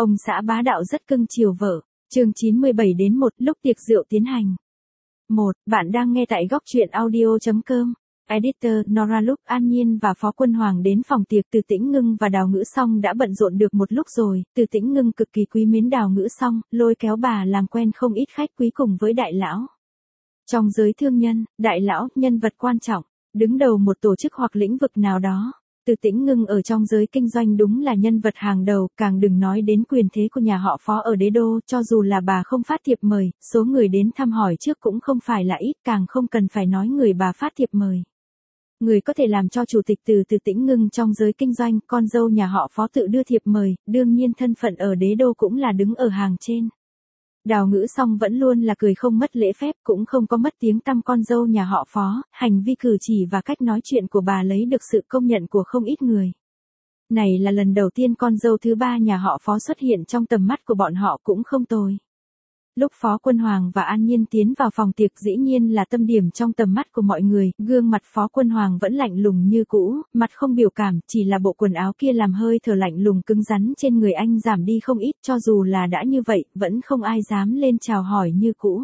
Ông xã bá đạo rất cưng chiều vợ. Chương 97-1 lúc tiệc rượu tiến hành. 1. Bạn đang nghe tại góc truyện audio.com. Editor Nora. Lúc An Nhiên và Phó Quân Hoàng đến phòng tiệc, Từ Tĩnh Ngưng và Đào Ngữ Song đã bận rộn được một lúc rồi. Từ Tĩnh Ngưng cực kỳ quý mến Đào Ngữ Song, lôi kéo bà làm quen không ít khách quý cùng với đại lão. Trong giới thương nhân, đại lão, nhân vật quan trọng, đứng đầu một tổ chức hoặc lĩnh vực nào đó. Từ Tĩnh Ngưng ở trong giới kinh doanh đúng là nhân vật hàng đầu, càng đừng nói đến quyền thế của nhà họ Phó ở đế đô, cho dù là bà không phát thiệp mời, số người đến thăm hỏi trước cũng không phải là ít, càng không cần phải nói người bà phát thiệp mời. Người có thể làm cho chủ tịch Từ Tĩnh Ngưng trong giới kinh doanh, con dâu nhà họ Phó tự đưa thiệp mời, đương nhiên thân phận ở đế đô cũng là đứng ở hàng trên. Đào Ngữ Song vẫn luôn là cười không mất lễ phép, cũng không có mất tiếng tăm con dâu nhà họ Phó, hành vi cử chỉ và cách nói chuyện của bà lấy được sự công nhận của không ít người. Này là lần đầu tiên con dâu thứ ba nhà họ Phó xuất hiện trong tầm mắt của bọn họ, cũng không tồi. Lúc Phó Quân Hoàng và An Nhiên tiến vào phòng tiệc, dĩ nhiên là tâm điểm trong tầm mắt của mọi người, gương mặt Phó Quân Hoàng vẫn lạnh lùng như cũ, mặt không biểu cảm, chỉ là bộ quần áo kia làm hơi thở lạnh lùng cứng rắn trên người anh giảm đi không ít, cho dù là đã như vậy, vẫn không ai dám lên chào hỏi như cũ.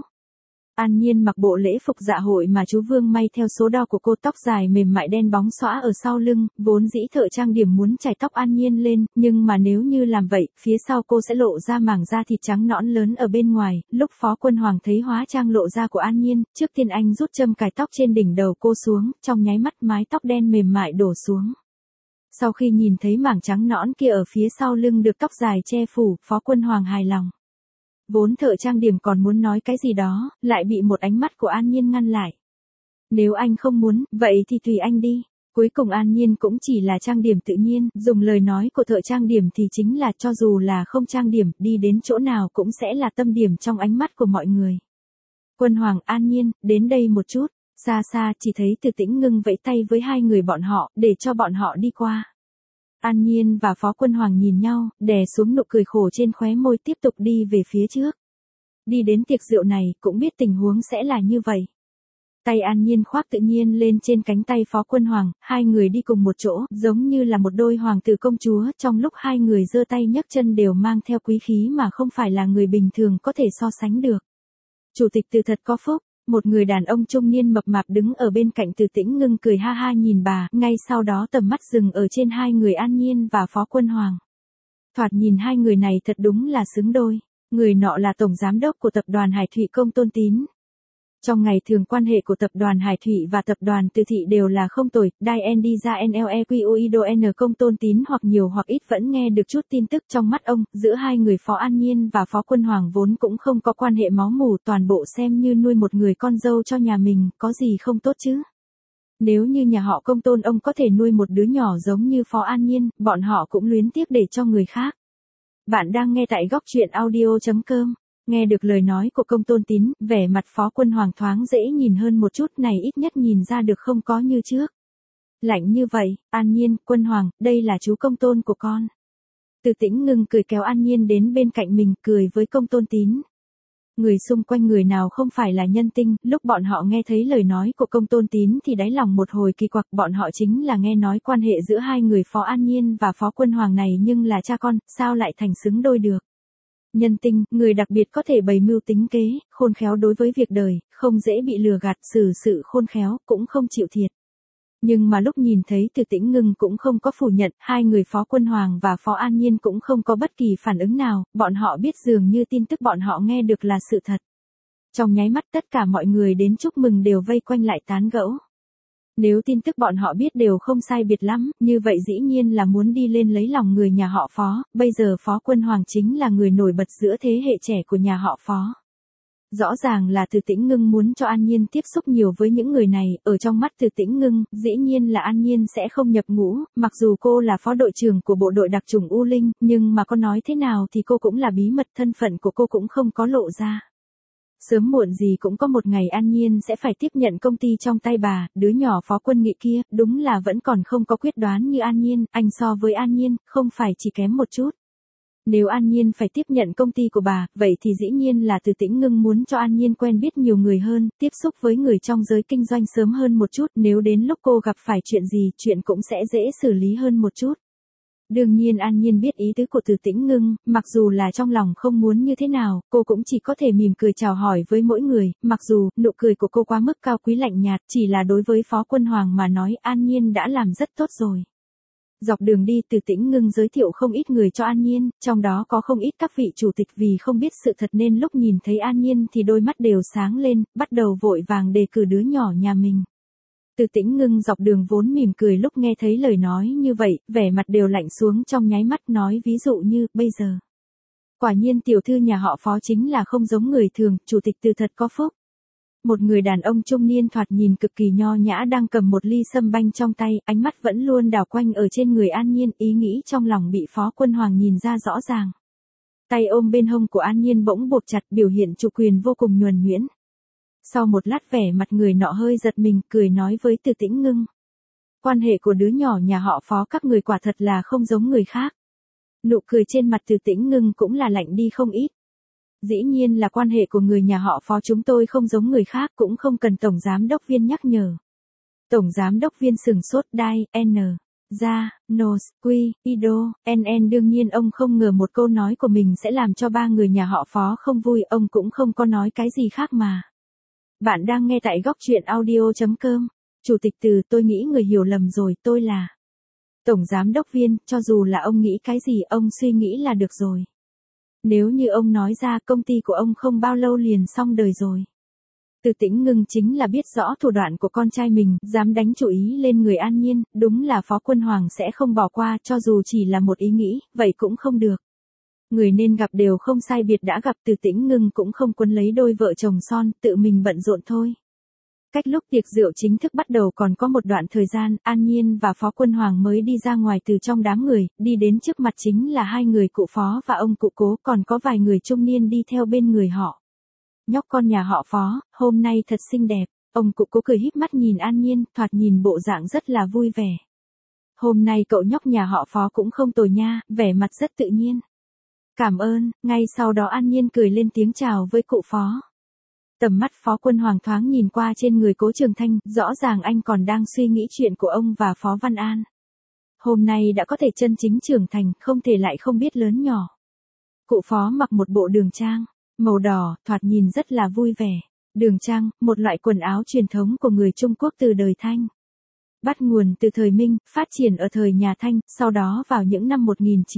An Nhiên mặc bộ lễ phục dạ hội mà chú Vương may theo số đo của cô, tóc dài mềm mại đen bóng xõa ở sau lưng, vốn dĩ thợ trang điểm muốn chải tóc An Nhiên lên, nhưng mà nếu như làm vậy, phía sau cô sẽ lộ ra mảng da thịt trắng nõn lớn ở bên ngoài. Lúc Phó Quân Hoàng thấy hóa trang lộ ra của An Nhiên, trước tiên anh rút châm cài tóc trên đỉnh đầu cô xuống, trong nháy mắt mái tóc đen mềm mại đổ xuống. Sau khi nhìn thấy mảng trắng nõn kia ở phía sau lưng được tóc dài che phủ, Phó Quân Hoàng hài lòng. Vốn thợ trang điểm còn muốn nói cái gì đó, lại bị một ánh mắt của An Nhiên ngăn lại. Nếu anh không muốn, vậy thì tùy anh đi. Cuối cùng An Nhiên cũng chỉ là trang điểm tự nhiên, dùng lời nói của thợ trang điểm thì chính là cho dù là không trang điểm, đi đến chỗ nào cũng sẽ là tâm điểm trong ánh mắt của mọi người. Quân Hoàng, An Nhiên, đến đây một chút. Xa xa chỉ thấy Từ Tĩnh Ngưng vẫy tay với hai người bọn họ, để cho bọn họ đi qua. An Nhiên và Phó Quân Hoàng nhìn nhau, đè xuống nụ cười khổ trên khóe môi, tiếp tục đi về phía trước. Đi đến tiệc rượu này, cũng biết tình huống sẽ là như vậy. Tay An Nhiên khoác tự nhiên lên trên cánh tay Phó Quân Hoàng, hai người đi cùng một chỗ, giống như là một đôi hoàng tử công chúa, trong lúc hai người giơ tay nhấc chân đều mang theo quý khí mà không phải là người bình thường có thể so sánh được. Chủ tịch Từ thật có phúc. Một người đàn ông trung niên mập mạp đứng ở bên cạnh Từ Tĩnh Ngưng cười ha ha nhìn bà, ngay sau đó tầm mắt dừng ở trên hai người An Nhiên và Phó Quân Hoàng. Thoạt nhìn hai người này thật đúng là xứng đôi. Người nọ là tổng giám đốc của tập đoàn Hải Thụy Công Tôn Tín. Trong ngày thường quan hệ của tập đoàn Hải Thụy và tập đoàn Từ Thị đều là không tồi, Dai ra NLEQUIDON Công Tôn Tín hoặc nhiều hoặc ít vẫn nghe được chút tin tức. Trong mắt ông, giữa hai người Phó An Nhiên và Phó Quân Hoàng vốn cũng không có quan hệ máu mủ, toàn bộ xem như nuôi một người con dâu cho nhà mình, có gì không tốt chứ. Nếu như nhà họ Công Tôn ông có thể nuôi một đứa nhỏ giống như Phó An Nhiên, bọn họ cũng luyến tiếc để cho người khác. Bạn đang nghe tại góc truyện audio.com. Nghe được lời nói của Công Tôn Tín, vẻ mặt Phó Quân Hoàng thoáng dễ nhìn hơn một chút, này ít nhất nhìn ra được không có như trước. Lạnh như vậy, An Nhiên, Quân Hoàng, đây là chú Công Tôn của con. Từ Tĩnh Ngưng cười kéo An Nhiên đến bên cạnh mình, cười với Công Tôn Tín. Người xung quanh người nào không phải là nhân tinh, lúc bọn họ nghe thấy lời nói của Công Tôn Tín thì đáy lòng một hồi kỳ quặc, bọn họ chính là nghe nói quan hệ giữa hai người Phó An Nhiên và Phó Quân Hoàng này nhưng là cha con, sao lại thành xứng đôi được. Nhân tinh, người đặc biệt có thể bày mưu tính kế, khôn khéo đối với việc đời, không dễ bị lừa gạt, xử sự khôn khéo, cũng không chịu thiệt. Nhưng mà lúc nhìn thấy Từ Tĩnh Ngưng cũng không có phủ nhận, hai người Phó Quân Hoàng và Phó An Nhiên cũng không có bất kỳ phản ứng nào, bọn họ biết dường như tin tức bọn họ nghe được là sự thật. Trong nháy mắt tất cả mọi người đến chúc mừng đều vây quanh lại tán gẫu. Nếu tin tức bọn họ biết đều không sai biệt lắm, như vậy dĩ nhiên là muốn đi lên lấy lòng người nhà họ Phó, bây giờ Phó Quân Hoàng chính là người nổi bật giữa thế hệ trẻ của nhà họ Phó. Rõ ràng là Từ Tĩnh Ngưng muốn cho An Nhiên tiếp xúc nhiều với những người này, ở trong mắt Từ Tĩnh Ngưng, dĩ nhiên là An Nhiên sẽ không nhập ngũ, mặc dù cô là phó đội trưởng của bộ đội đặc chủng U Linh, nhưng mà có nói thế nào thì cô cũng là bí mật, thân phận của cô cũng không có lộ ra. Sớm muộn gì cũng có một ngày An Nhiên sẽ phải tiếp nhận công ty trong tay bà, đứa nhỏ Phó Quân Nghị kia, đúng là vẫn còn không có quyết đoán như An Nhiên, anh so với An Nhiên, không phải chỉ kém một chút. Nếu An Nhiên phải tiếp nhận công ty của bà, vậy thì dĩ nhiên là Từ Tĩnh Ngưng muốn cho An Nhiên quen biết nhiều người hơn, tiếp xúc với người trong giới kinh doanh sớm hơn một chút, nếu đến lúc cô gặp phải chuyện gì, chuyện cũng sẽ dễ xử lý hơn một chút. Đương nhiên An Nhiên biết ý tứ của Từ Tĩnh Ngưng, mặc dù là trong lòng không muốn như thế nào, cô cũng chỉ có thể mỉm cười chào hỏi với mỗi người, mặc dù nụ cười của cô quá mức cao quý lạnh nhạt, chỉ là đối với Phó Quân Hoàng mà nói An Nhiên đã làm rất tốt rồi. Dọc đường đi Từ Tĩnh Ngưng giới thiệu không ít người cho An Nhiên, trong đó có không ít các vị chủ tịch vì không biết sự thật nên lúc nhìn thấy An Nhiên thì đôi mắt đều sáng lên, bắt đầu vội vàng đề cử đứa nhỏ nhà mình. Từ Tĩnh Ngưng dọc đường vốn mỉm cười lúc nghe thấy lời nói như vậy, vẻ mặt đều lạnh xuống trong nháy mắt nói ví dụ như, bây giờ. Quả nhiên tiểu thư nhà họ Phó chính là không giống người thường, chủ tịch Từ thật có phúc. Một người đàn ông trung niên thoạt nhìn cực kỳ nho nhã đang cầm một ly sâm banh trong tay, ánh mắt vẫn luôn đảo quanh ở trên người An Nhiên, ý nghĩ trong lòng bị Phó Quân Hoàng nhìn ra rõ ràng. Tay ôm bên hông của An Nhiên bỗng buộc chặt, biểu hiện chủ quyền vô cùng nhuần nhuyễn. Sau một lát vẻ mặt người nọ hơi giật mình, cười nói với Từ Tĩnh Ngưng. Quan hệ của đứa nhỏ nhà họ Phó các người quả thật là không giống người khác. Nụ cười trên mặt Từ Tĩnh Ngưng cũng là lạnh đi không ít. Dĩ nhiên là quan hệ của người nhà họ Phó chúng tôi không giống người khác, cũng không cần Tổng Giám Đốc Viên nhắc nhở. Tổng Giám Đốc Viên sừng sốt đai, N. Ra, Nos, Quy, Ido, NN đương nhiên ông không ngờ một câu nói của mình sẽ làm cho ba người nhà họ Phó không vui, ông cũng không có nói cái gì khác mà. Bạn đang nghe tại góc truyện audio.com. Chủ tịch Từ, tôi nghĩ người hiểu lầm rồi, tôi là Tổng Giám Đốc Viên, cho dù là ông nghĩ cái gì ông suy nghĩ là được rồi. Nếu như ông nói ra công ty của ông không bao lâu liền xong đời rồi. Từ Tĩnh Ngưng chính là biết rõ thủ đoạn của con trai mình, dám đánh chủ ý lên người An Nhiên, đúng là Phó Quân Hoàng sẽ không bỏ qua, cho dù chỉ là một ý nghĩ, vậy cũng không được. Người nên gặp đều không sai biệt đã gặp, Từ Tĩnh Ngưng cũng không quấn lấy đôi vợ chồng son, tự mình bận rộn thôi. Cách lúc tiệc rượu chính thức bắt đầu còn có một đoạn thời gian, An Nhiên và Phó Quân Hoàng mới đi ra ngoài từ trong đám người, đi đến trước mặt chính là hai người cụ Phó và ông cụ Cố, còn có vài người trung niên đi theo bên người họ. Nhóc con nhà họ Phó, hôm nay thật xinh đẹp, ông cụ Cố cười híp mắt nhìn An Nhiên, thoạt nhìn bộ dạng rất là vui vẻ. Hôm nay cậu nhóc nhà họ Phó cũng không tồi nha, vẻ mặt rất tự nhiên. Cảm ơn, ngay sau đó An Nhiên cười lên tiếng chào với cụ Phó. Tầm mắt Phó Quân Hoàng thoáng nhìn qua trên người Cố Trường Thanh, rõ ràng anh còn đang suy nghĩ chuyện của ông và Phó Văn An. Hôm nay đã có thể chân chính trưởng thành, không thể lại không biết lớn nhỏ. Cụ Phó mặc một bộ đường trang, màu đỏ, thoạt nhìn rất là vui vẻ. Đường trang, một loại quần áo truyền thống của người Trung Quốc từ đời Thanh. Bắt nguồn từ thời Minh, phát triển ở thời nhà Thanh, sau đó vào những năm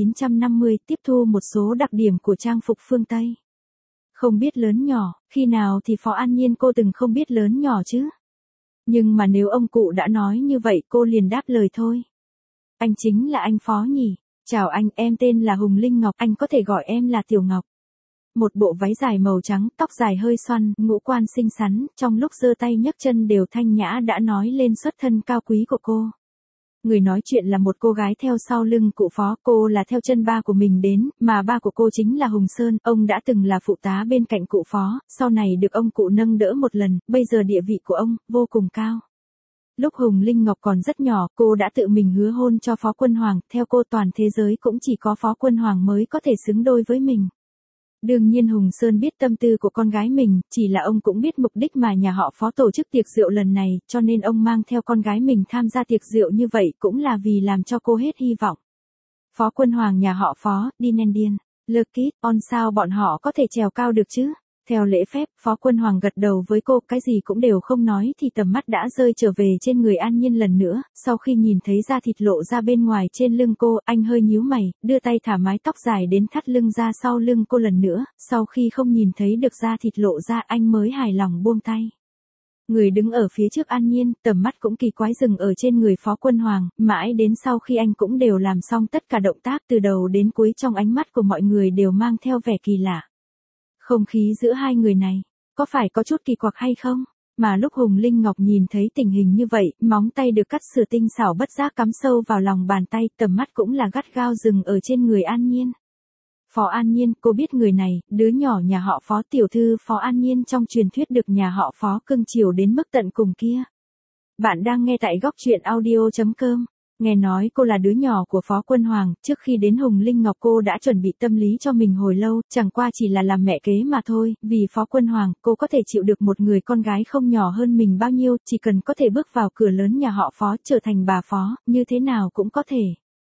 1950 tiếp thu một số đặc điểm của trang phục phương Tây. Không biết lớn nhỏ, khi nào thì Phó An Nhiên cô từng không biết lớn nhỏ chứ? Nhưng mà nếu ông cụ đã nói như vậy cô liền đáp lời thôi. Anh chính là anh Phó nhỉ? Chào anh, em tên là Hùng Linh Ngọc, anh có thể gọi em là Tiểu Ngọc. Một bộ váy dài màu trắng, tóc dài hơi xoăn, ngũ quan xinh xắn, trong lúc giơ tay nhấc chân đều thanh nhã đã nói lên xuất thân cao quý của cô. Người nói chuyện là một cô gái theo sau lưng cụ Phó, cô là theo chân ba của mình đến, mà ba của cô chính là Hùng Sơn, ông đã từng là phụ tá bên cạnh cụ Phó, sau này được ông cụ nâng đỡ một lần, bây giờ địa vị của ông, vô cùng cao. Lúc Hùng Linh Ngọc còn rất nhỏ, cô đã tự mình hứa hôn cho Phó Quân Hoàng, theo cô toàn thế giới cũng chỉ có Phó Quân Hoàng mới có thể xứng đôi với mình. Đương nhiên Hùng Sơn biết tâm tư của con gái mình, chỉ là ông cũng biết mục đích mà nhà họ Phó tổ chức tiệc rượu lần này, cho nên ông mang theo con gái mình tham gia tiệc rượu như vậy cũng là vì làm cho cô hết hy vọng. Phó Quân Hoàng nhà họ Phó, đi nên điên, lơ kít, on sao bọn họ có thể trèo cao được chứ? Theo lễ phép, Phó Quân Hoàng gật đầu với cô, cái gì cũng đều không nói thì tầm mắt đã rơi trở về trên người An Nhiên lần nữa, sau khi nhìn thấy da thịt lộ ra bên ngoài trên lưng cô, anh hơi nhíu mày, đưa tay thả mái tóc dài đến thắt lưng ra sau lưng cô lần nữa, sau khi không nhìn thấy được da thịt lộ ra anh mới hài lòng buông tay. Người đứng ở phía trước An Nhiên, tầm mắt cũng kỳ quái dừng ở trên người Phó Quân Hoàng, mãi đến sau khi anh cũng đều làm xong tất cả động tác từ đầu đến cuối trong ánh mắt của mọi người đều mang theo vẻ kỳ lạ. Không khí giữa hai người này, có phải có chút kỳ quặc hay không? Mà lúc Hùng Linh Ngọc nhìn thấy tình hình như vậy, móng tay được cắt sửa tinh xảo bất giác cắm sâu vào lòng bàn tay, tầm mắt cũng là gắt gao dừng ở trên người An Nhiên. Phó An Nhiên, cô biết người này, đứa nhỏ nhà họ Phó, tiểu thư Phó An Nhiên trong truyền thuyết được nhà họ Phó cưng chiều đến mức tận cùng kia. Bạn đang nghe tại góc truyện audio.com. Nghe nói cô là đứa nhỏ của Phó Quân Hoàng, trước khi đến Hùng Linh Ngọc cô đã chuẩn bị tâm lý cho mình hồi lâu, chẳng qua chỉ là làm mẹ kế mà thôi, vì Phó Quân Hoàng, cô có thể chịu được một người con gái không nhỏ hơn mình bao nhiêu, chỉ cần có thể bước vào cửa lớn nhà họ Phó, trở thành bà Phó, như thế nào cũng có thể.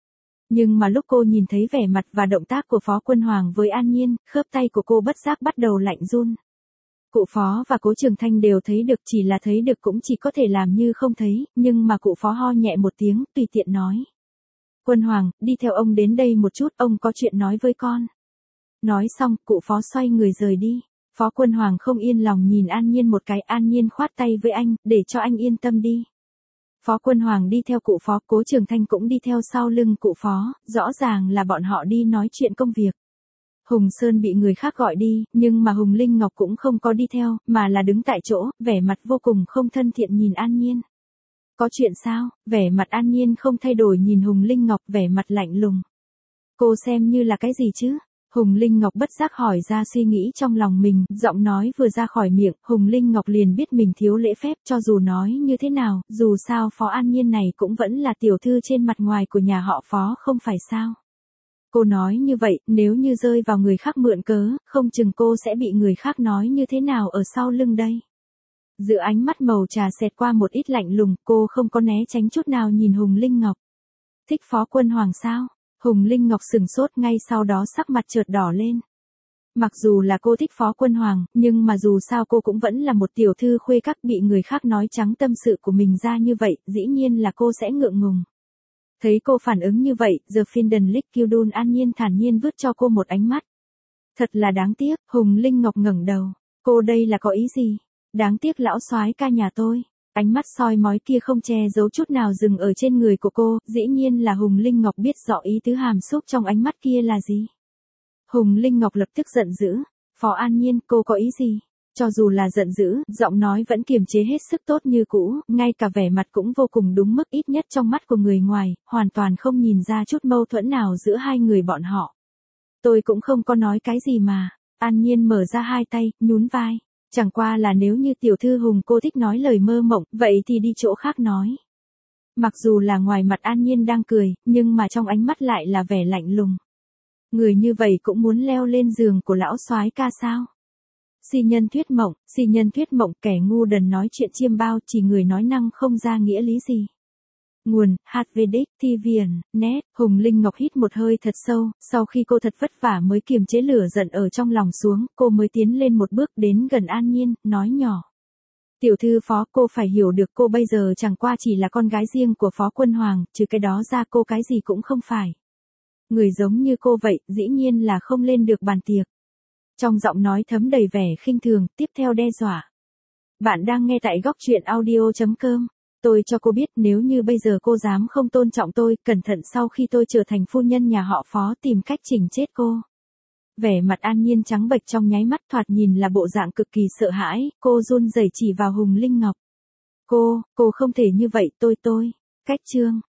Nhưng mà lúc cô nhìn thấy vẻ mặt và động tác của Phó Quân Hoàng với An Nhiên, khớp tay của cô bất giác bắt đầu lạnh run. Cụ Phó và Cố Trường Thanh đều thấy được, chỉ là thấy được cũng chỉ có thể làm như không thấy, nhưng mà cụ Phó ho nhẹ một tiếng, tùy tiện nói. Quân Hoàng, đi theo ông đến đây một chút, ông có chuyện nói với con. Nói xong, cụ Phó xoay người rời đi. Phó Quân Hoàng không yên lòng nhìn An Nhiên một cái, An Nhiên khoát tay với anh, để cho anh yên tâm đi. Phó Quân Hoàng đi theo cụ Phó, Cố Trường Thanh cũng đi theo sau lưng cụ Phó, rõ ràng là bọn họ đi nói chuyện công việc. Hùng Sơn bị người khác gọi đi, nhưng mà Hùng Linh Ngọc cũng không có đi theo, mà là đứng tại chỗ, vẻ mặt vô cùng không thân thiện nhìn An Nhiên. Có chuyện sao? Vẻ mặt An Nhiên không thay đổi nhìn Hùng Linh Ngọc, vẻ mặt lạnh lùng. Cô xem như là cái gì chứ? Hùng Linh Ngọc bất giác hỏi ra suy nghĩ trong lòng mình, giọng nói vừa ra khỏi miệng, Hùng Linh Ngọc liền biết mình thiếu lễ phép, cho dù nói như thế nào, dù sao Phó An Nhiên này cũng vẫn là tiểu thư trên mặt ngoài của nhà họ Phó không phải sao. Cô nói như vậy, nếu như rơi vào người khác mượn cớ, không chừng cô sẽ bị người khác nói như thế nào ở sau lưng đây. Giữa ánh mắt màu trà xẹt qua một ít lạnh lùng, cô không có né tránh chút nào nhìn Hùng Linh Ngọc. Thích Phó Quân Hoàng sao? Hùng Linh Ngọc sừng sốt, ngay sau đó sắc mặt chợt đỏ lên. Mặc dù là cô thích Phó Quân Hoàng, nhưng mà dù sao cô cũng vẫn là một tiểu thư khuê các, bị người khác nói trắng tâm sự của mình ra như vậy, dĩ nhiên là cô sẽ ngượng ngùng. Thấy cô phản ứng như vậy, The Finden Lickudun An Nhiên thản nhiên vứt cho cô một ánh mắt. Thật là đáng tiếc, Hùng Linh Ngọc ngẩng đầu. Cô đây là có ý gì? Đáng tiếc lão soái ca nhà tôi. Ánh mắt soi mói kia không che giấu chút nào dừng ở trên người của cô, dĩ nhiên là Hùng Linh Ngọc biết rõ ý tứ hàm xúc trong ánh mắt kia là gì. Hùng Linh Ngọc lập tức giận dữ. Phó An Nhiên, cô có ý gì? Cho dù là giận dữ, giọng nói vẫn kiềm chế hết sức tốt như cũ, ngay cả vẻ mặt cũng vô cùng đúng mức, ít nhất trong mắt của người ngoài, hoàn toàn không nhìn ra chút mâu thuẫn nào giữa hai người bọn họ. Tôi cũng không có nói cái gì mà. An Nhiên mở ra hai tay, nhún vai. Chẳng qua là nếu như tiểu thư Hùng cô thích nói lời mơ mộng, vậy thì đi chỗ khác nói. Mặc dù là ngoài mặt An Nhiên đang cười, nhưng mà trong ánh mắt lại là vẻ lạnh lùng. Người như vậy cũng muốn leo lên giường của lão soái ca sao? Si nhân thuyết mộng, kẻ ngu đần nói chuyện chiêm bao, chỉ người nói năng không ra nghĩa lý gì. Nguồn, HVDic, TVN, Net. Hùng Linh Ngọc hít một hơi thật sâu, sau khi cô thật vất vả mới kiềm chế lửa giận ở trong lòng xuống, cô mới tiến lên một bước đến gần An Nhiên, nói nhỏ. Tiểu thư Phó, cô phải hiểu được cô bây giờ chẳng qua chỉ là con gái riêng của Phó Quân Hoàng, trừ cái đó ra cô cái gì cũng không phải. Người giống như cô vậy, dĩ nhiên là không lên được bàn tiệc. Trong giọng nói thấm đầy vẻ khinh thường, tiếp theo đe dọa. Bạn đang nghe tại góc truyện audio.com. Tôi cho cô biết nếu như bây giờ cô dám không tôn trọng tôi, cẩn thận sau khi tôi trở thành phu nhân nhà họ Phó tìm cách chỉnh chết cô. Vẻ mặt An Nhiên trắng bệch trong nháy mắt, thoạt nhìn là bộ dạng cực kỳ sợ hãi, cô run rẩy chỉ vào Hùng Linh Ngọc. Cô không thể như vậy, tôi. Cách chương.